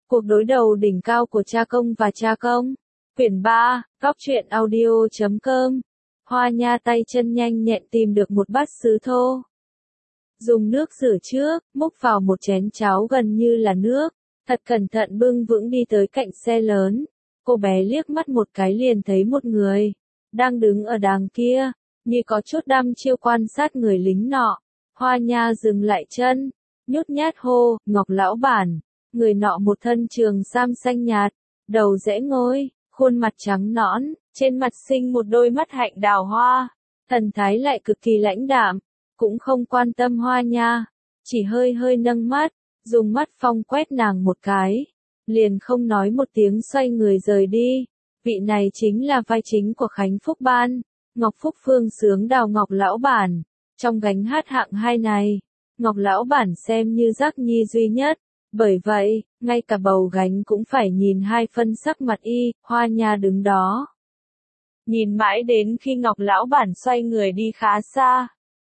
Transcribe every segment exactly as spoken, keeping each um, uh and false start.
Cuộc đối đầu đỉnh cao của cha công và cha công. Quyển ba, góc truyện audio chấm com. Hoa Nha tay chân nhanh nhẹn tìm được một bát sứ thô. Dùng nước rửa trước, múc vào một chén cháo gần như là nước. Thật cẩn thận bưng vững đi tới cạnh xe lớn. Cô bé liếc mắt một cái liền thấy một người. Đang đứng ở đàng kia, như có chút đăm chiêu quan sát người lính nọ. Hoa Nha dừng lại chân, nhút nhát hô, Ngọc lão bản. Người nọ một thân trường sam xanh nhạt, đầu rẽ ngôi, khuôn mặt trắng nõn, trên mặt sinh một đôi mắt hạnh đào hoa, thần thái lại cực kỳ lãnh đạm, cũng không quan tâm Hoa Nha, chỉ hơi hơi nâng mắt, dùng mắt phong quét nàng một cái, liền không nói một tiếng xoay người rời đi. Vị này chính là vai chính của Khánh Phúc Ban, Ngọc Phúc Phương Sướng Đào Ngọc lão bản. Trong gánh hát hạng hai này, Ngọc lão bản xem như giác nhi duy nhất. Bởi vậy, ngay cả bầu gánh cũng phải nhìn hai phân sắc mặt y. Hoa Nha đứng đó, nhìn mãi đến khi Ngọc lão bản xoay người đi khá xa,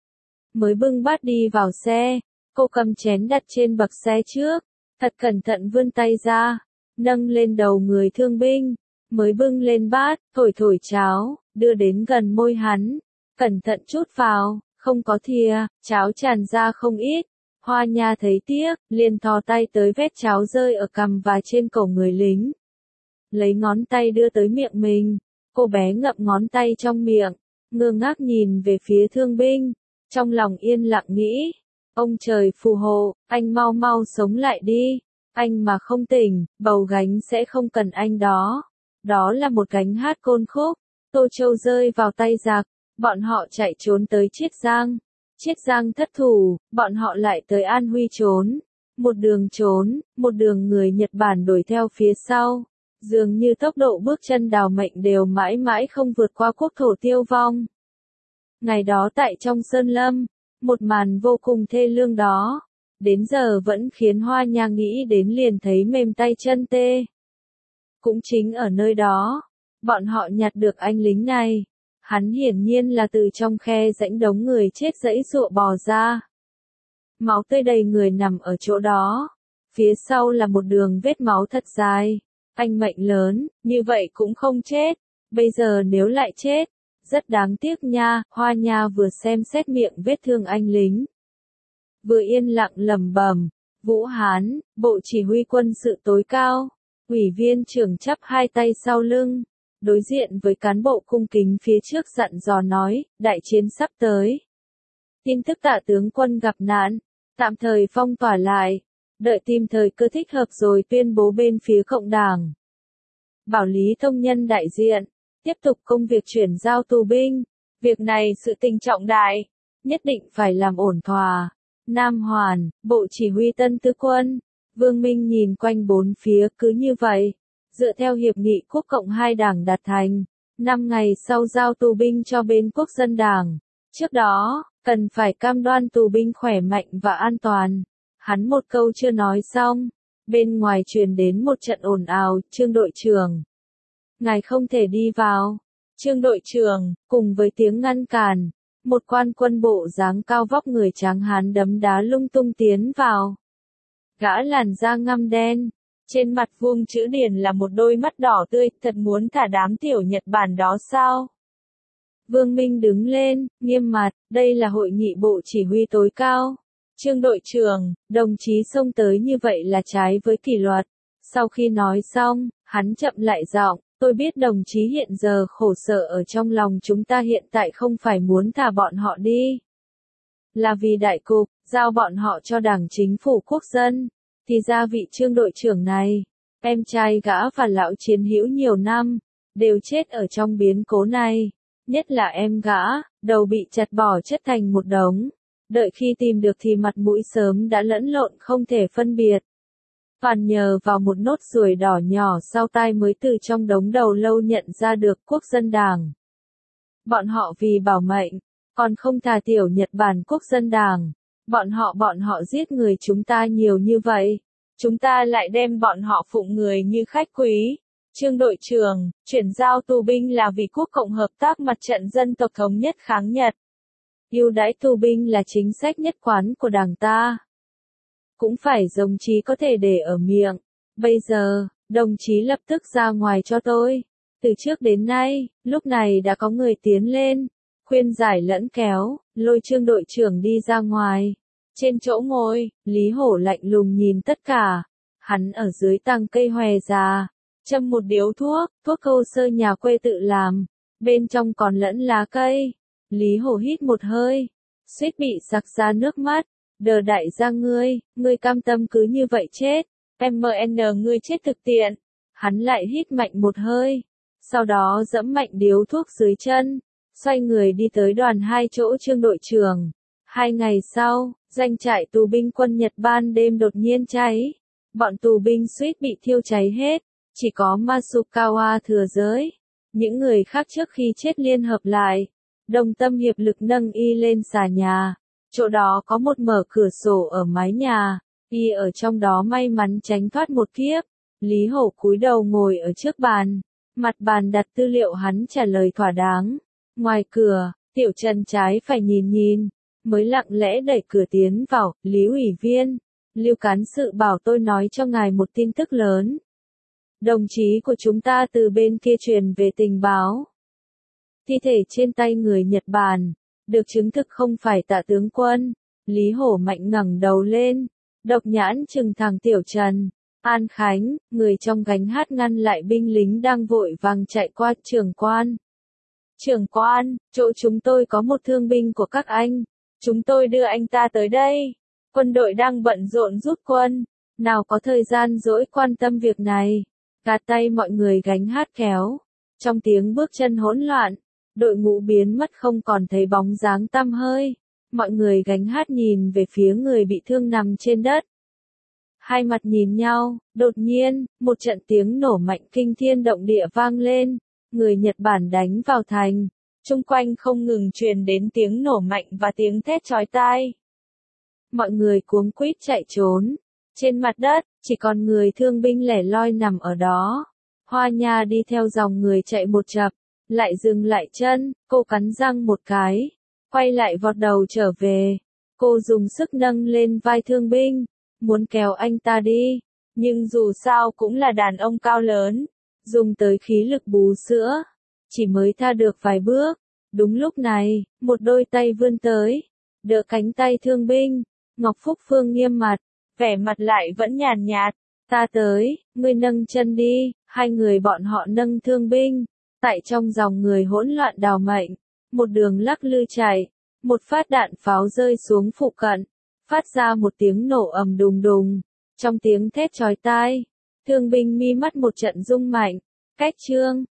mới bưng bát đi vào xe. Cô cầm chén đặt trên bậc xe trước, thật cẩn thận vươn tay ra, nâng lên đầu người thương binh, mới bưng lên bát, thổi thổi cháo, đưa đến gần môi hắn, cẩn thận chút vào, không có thìa, cháo tràn ra không ít. Hoa Nha thấy tiếc, liền thò tay tới vết cháo rơi ở cằm và trên cổ người lính. Lấy ngón tay đưa tới miệng mình, cô bé ngậm ngón tay trong miệng, ngơ ngác nhìn về phía thương binh, trong lòng yên lặng nghĩ, ông trời phù hộ, anh mau mau sống lại đi, anh mà không tỉnh, bầu gánh sẽ không cần anh đó. Đó là một gánh hát côn khúc, Tô Châu rơi vào tay giặc, bọn họ chạy trốn tới Chiết Giang. Chiết Giang thất thủ, bọn họ lại tới An Huy trốn. Một đường trốn, một đường người Nhật Bản đuổi theo phía sau. Dường như tốc độ bước chân đào mệnh đều mãi mãi không vượt qua quốc thổ tiêu vong. Ngày đó tại trong Sơn Lâm, một màn vô cùng thê lương đó, đến giờ vẫn khiến Hoa Nha nghĩ đến liền thấy mềm tay chân tê. Cũng chính ở nơi đó, bọn họ nhặt được anh lính này. Hắn hiển nhiên là từ trong khe rãnh đống người chết giãy giụa bò ra. Máu tươi đầy người nằm ở chỗ đó. Phía sau là một đường vết máu thật dài. Anh mệnh lớn, như vậy cũng không chết. Bây giờ nếu lại chết, rất đáng tiếc nha. Hoa Nha vừa xem xét miệng vết thương anh lính, vừa yên lặng lẩm bẩm. Vũ Hán, Bộ Chỉ huy quân sự tối cao, ủy viên trưởng chắp hai tay sau lưng. Đối diện với cán bộ cung kính phía trước dặn dò nói, đại chiến sắp tới. Tin tức Tạ tướng quân gặp nạn, tạm thời phong tỏa lại, đợi tìm thời cơ thích hợp rồi tuyên bố bên phía cộng đảng. Bảo Lý Thông Nhân đại diện, tiếp tục công việc chuyển giao tù binh, việc này sự tình trọng đại, nhất định phải làm ổn thỏa. Nam Hoàn, Bộ Chỉ huy Tân Tư quân, Vương Minh nhìn quanh bốn phía cứ như vậy. Dựa theo hiệp nghị quốc cộng hai đảng đạt thành, năm ngày sau giao tù binh cho bên quốc dân đảng. Trước đó, cần phải cam đoan tù binh khỏe mạnh và an toàn. Hắn một câu chưa nói xong, bên ngoài truyền đến một trận ồn ào, Trương đội trưởng. Ngài không thể đi vào. Trương đội trưởng, cùng với tiếng ngăn cản, một quan quân bộ dáng cao vóc người tráng hán đấm đá lung tung tiến vào. Gã làn da ngăm đen. Trên mặt vuông chữ điển là một đôi mắt đỏ tươi, thật muốn thả đám tiểu Nhật Bản đó sao? Vương Minh đứng lên, nghiêm mặt, đây là hội nghị bộ chỉ huy tối cao. Trương đội trưởng, đồng chí xông tới như vậy là trái với kỷ luật. Sau khi nói xong, hắn chậm lại giọng, tôi biết đồng chí hiện giờ khổ sở ở trong lòng chúng ta hiện tại không phải muốn thả bọn họ đi. Là vì đại cục, giao bọn họ cho đảng chính phủ quốc dân. Thì ra vị Trương đội trưởng này, em trai gã và lão chiến hữu nhiều năm, đều chết ở trong biến cố này. Nhất là em gã, đầu bị chặt bỏ chất thành một đống. Đợi khi tìm được thì mặt mũi sớm đã lẫn lộn không thể phân biệt. Toàn nhờ vào một nốt ruồi đỏ nhỏ sau tai mới từ trong đống đầu lâu nhận ra được quốc dân đảng. Bọn họ vì bảo mệnh, còn không thả tiểu Nhật Bản quốc dân đảng. Bọn họ bọn họ giết người chúng ta nhiều như vậy, chúng ta lại đem bọn họ phụng người như khách quý. Trương đội trưởng, chuyển giao tù binh là vì quốc cộng hợp tác mặt trận dân tộc thống nhất kháng Nhật. Ưu đãi tù binh là chính sách nhất quán của đảng ta. Cũng phải đồng chí có thể để ở miệng, Bây giờ, đồng chí lập tức ra ngoài cho tôi. Từ trước đến nay, lúc này đã có người tiến lên, khuyên giải lẫn kéo, lôi Trương đội trưởng đi ra ngoài. Trên chỗ ngồi, Lý Hổ lạnh lùng nhìn tất cả. Hắn ở dưới tàng cây hòe già, châm một điếu thuốc, thuốc câu sơ nhà quê tự làm, bên trong còn lẫn lá cây. Lý Hổ hít một hơi, suýt bị sặc ra nước mắt. Đờ đại gia ngươi, ngươi cam tâm cứ như vậy chết. em en ngươi chết thực tiện. Hắn lại hít mạnh một hơi, sau đó giẫm mạnh điếu thuốc dưới chân, xoay người đi tới đoàn hai chỗ Trương đội trưởng. Hai ngày sau, doanh trại tù binh quân Nhật ban đêm đột nhiên cháy. Bọn tù binh suýt bị thiêu cháy hết, chỉ có Masukawa thừa giới. Những người khác trước khi chết liên hợp lại, đồng tâm hiệp lực nâng y lên xà nhà. Chỗ đó có một mở cửa sổ ở mái nhà, y ở trong đó may mắn tránh thoát một kiếp. Lý Hổ cúi đầu ngồi ở trước bàn, mặt bàn đặt tư liệu hắn trả lời thỏa đáng. Ngoài cửa, Tiểu Trần trái phải nhìn nhìn, mới lặng lẽ đẩy cửa tiến vào. Lý ủy viên, Lưu cán sự bảo tôi nói cho ngài một tin tức lớn. Đồng chí của chúng ta từ bên kia truyền về tình báo. Thi thể trên tay người Nhật Bản, được chứng thực không phải Tạ tướng quân. Lý Hổ mạnh ngẩng đầu lên, độc nhãn trừng thẳng Tiểu Trần. An Khánh, người trong gánh hát ngăn lại binh lính đang vội vàng chạy qua. Trưởng quan. Trưởng quan, chỗ chúng tôi có một thương binh của các anh. Chúng tôi đưa anh ta tới đây. Quân đội đang bận rộn rút quân, nào có thời gian dỗi quan tâm việc này. Gạt tay mọi người gánh hát kéo. Trong tiếng bước chân hỗn loạn, đội ngũ biến mất không còn thấy bóng dáng tăm hơi. Mọi người gánh hát nhìn về phía người bị thương nằm trên đất. Hai mặt nhìn nhau, đột nhiên, một trận tiếng nổ mạnh kinh thiên động địa vang lên. Người Nhật Bản đánh vào thành. Chung quanh không ngừng truyền đến tiếng nổ mạnh và tiếng thét chói tai. Mọi người cuống quýt chạy trốn. Trên mặt đất, chỉ còn người thương binh lẻ loi nằm ở đó. Hoa Nha đi theo dòng người chạy một chập, lại dừng lại chân, cô cắn răng một cái, quay lại vọt đầu trở về. Cô dùng sức nâng lên vai thương binh, muốn kéo anh ta đi, nhưng dù sao cũng là đàn ông cao lớn, dùng tới khí lực bú sữa, chỉ mới tha được vài bước. Đúng lúc này, một đôi tay vươn tới, đỡ cánh tay thương binh. Ngọc Phúc Phương nghiêm mặt, vẻ mặt lại vẫn nhàn nhạt. Ta tới, ngươi nâng chân đi. Hai người bọn họ nâng thương binh, tại trong dòng người hỗn loạn đào mệnh, một đường lắc lư chạy. Một phát đạn pháo rơi xuống phụ cận, phát ra một tiếng nổ ầm đùng đùng. Trong tiếng thét chói tai, thương binh mi mắt một trận rung mạnh. Cách Trương